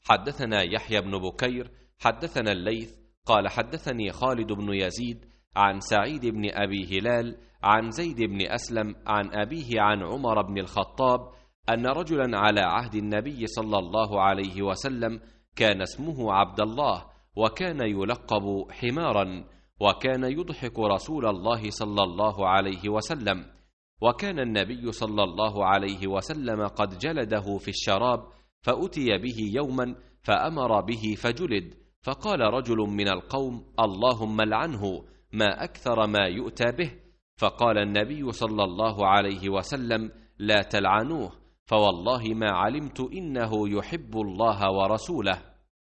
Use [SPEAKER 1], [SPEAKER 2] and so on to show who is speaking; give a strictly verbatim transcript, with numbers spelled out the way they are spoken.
[SPEAKER 1] حدثنا يحيى بن بكير حدثنا الليث قال حدثني خالد بن يزيد عن سعيد بن أبي هلال عن زيد بن أسلم عن أبيه عن عمر بن الخطاب أن رجلا على عهد النبي صلى الله عليه وسلم كان اسمه عبد الله، وكان يلقب حمارا، وكان يضحك رسول الله صلى الله عليه وسلم، وكان النبي صلى الله عليه وسلم قد جلده في الشراب، فأتي به يوما فأمر به فجلد، فقال رجل من القوم: اللهم لعنه، ما أكثر ما يؤتى به. فقال النبي صلى الله عليه وسلم: لا تلعنوه، فوالله ما علمت إنه يحب الله ورسوله.